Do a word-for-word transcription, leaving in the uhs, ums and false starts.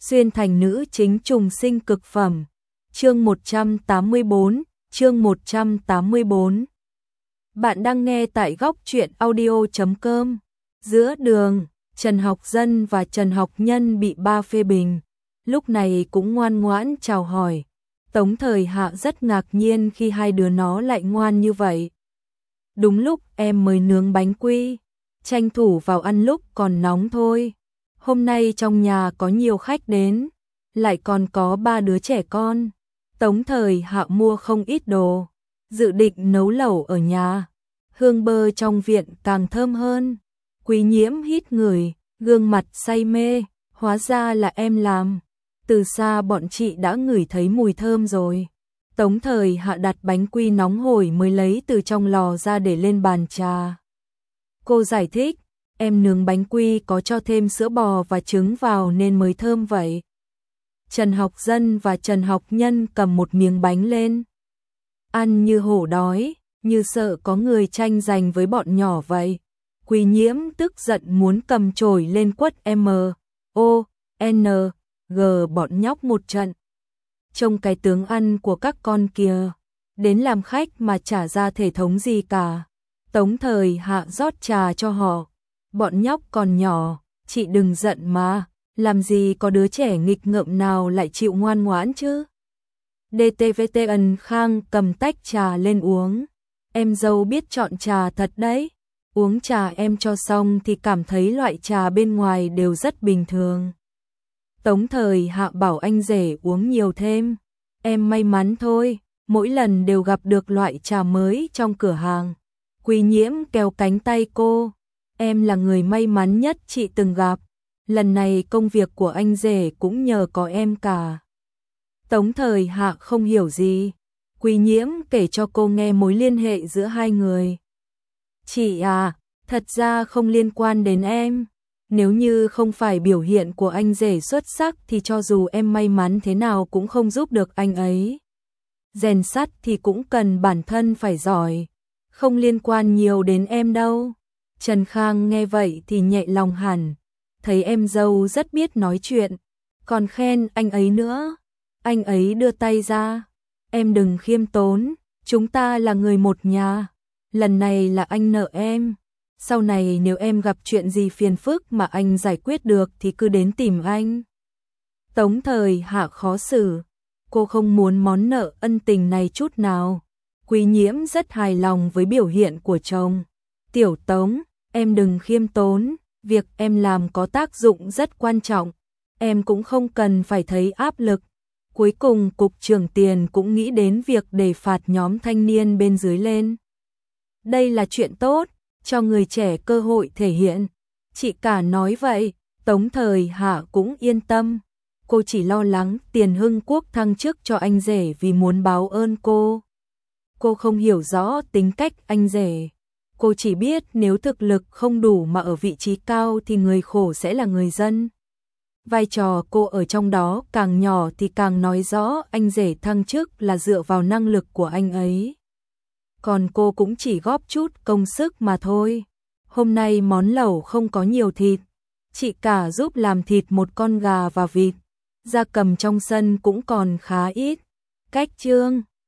xuyên thành nữ chính trùng sinh cực phẩm. Chương một trăm tám mươi tư, chương một trăm tám mươi tư. Bạn đang nghe tại góc truyện audio chấm com. Giữa đường, Trần Học Dân và Trần Học Nhân bị ba phê bình, lúc này cũng ngoan ngoãn chào hỏi. Tống Thời Hạ rất ngạc nhiên khi hai đứa nó lại ngoan như vậy. Đúng lúc em mới nướng bánh quy, tranh thủ vào ăn lúc còn nóng thôi. Hôm nay trong nhà có nhiều khách đến, lại còn có ba đứa trẻ con. Tống Thời Hạ mua không ít đồ, dự định nấu lẩu ở nhà. Hương bơ trong viện càng thơm hơn. Quý Nhiễm hít ngửi, gương mặt say mê, hóa ra là em làm. Từ xa bọn chị đã ngửi thấy mùi thơm rồi. Tống Thời Hạ đặt bánh quy nóng hổi mới lấy từ trong lò ra để lên bàn trà. Cô giải thích, em nướng bánh quy có cho thêm sữa bò và trứng vào nên mới thơm vậy. Trần Học Dân và Trần Học Nhân cầm một miếng bánh lên. Ăn như hổ đói, như sợ có người tranh giành với bọn nhỏ vậy. Quý Nhiễm tức giận muốn cầm chổi lên quất M, O, N, G bọn nhóc một trận. Trông cái tướng ăn của các con kìa, đến làm khách mà chả ra thể thống gì cả. Tống Thời Hạ rót trà cho họ. Bọn nhóc còn nhỏ, chị đừng giận mà, làm gì có đứa trẻ nghịch ngợm nào lại chịu ngoan ngoãn chứ. đê tê vê tê Ân Khang cầm tách trà lên uống. Em dâu biết chọn trà thật đấy. Uống trà em cho xong thì cảm thấy loại trà bên ngoài đều rất bình thường. Tống Thời Hạ bảo anh rể uống nhiều thêm. Em may mắn thôi, mỗi lần đều gặp được loại trà mới trong cửa hàng. Quý Nhiễm kéo cánh tay cô. Em là người may mắn nhất chị từng gặp. Lần này công việc của anh rể cũng nhờ có em cả. Tống Thời Hạ không hiểu gì. Quý Nhiễm kể cho cô nghe mối liên hệ giữa hai người. Chị à, thật ra không liên quan đến em. Nếu như không phải biểu hiện của anh rể xuất sắc thì cho dù em may mắn thế nào cũng không giúp được anh ấy. Rèn sắt thì cũng cần bản thân phải giỏi. Không liên quan nhiều đến em đâu. Trần Khang nghe vậy thì nhẹ lòng hẳn. Thấy em dâu rất biết nói chuyện. Còn khen anh ấy nữa. Anh ấy đưa tay ra. Em đừng khiêm tốn. Chúng ta là người một nhà. Lần này là anh nợ em. Sau này nếu em gặp chuyện gì phiền phức mà anh giải quyết được thì cứ đến tìm anh. Tống Thời Hạ khó xử. Cô không muốn món nợ ân tình này chút nào. Quý Nhiễm rất hài lòng với biểu hiện của chồng. Tiểu Tống, em đừng khiêm tốn. Việc em làm có tác dụng rất quan trọng. Em cũng không cần phải thấy áp lực. Cuối cùng cục trưởng tiền cũng nghĩ đến việc để phạt nhóm thanh niên bên dưới lên. Đây là chuyện tốt, cho người trẻ cơ hội thể hiện. Chị cả nói vậy, Tống Thời Hạ cũng yên tâm. Cô chỉ lo lắng Tiền Hưng Quốc thăng chức cho anh rể vì muốn báo ơn cô. Cô không hiểu rõ tính cách anh rể. Cô chỉ biết nếu thực lực không đủ mà ở vị trí cao thì người khổ sẽ là người dân. Vai trò cô ở trong đó càng nhỏ thì càng nói rõ anh rể thăng chức là dựa vào năng lực của anh ấy. Còn cô cũng chỉ góp chút công sức mà thôi. Hôm nay món lẩu không có nhiều thịt. Chị cả giúp làm thịt một con gà và vịt. Gia cầm trong sân cũng còn khá ít. Cách chương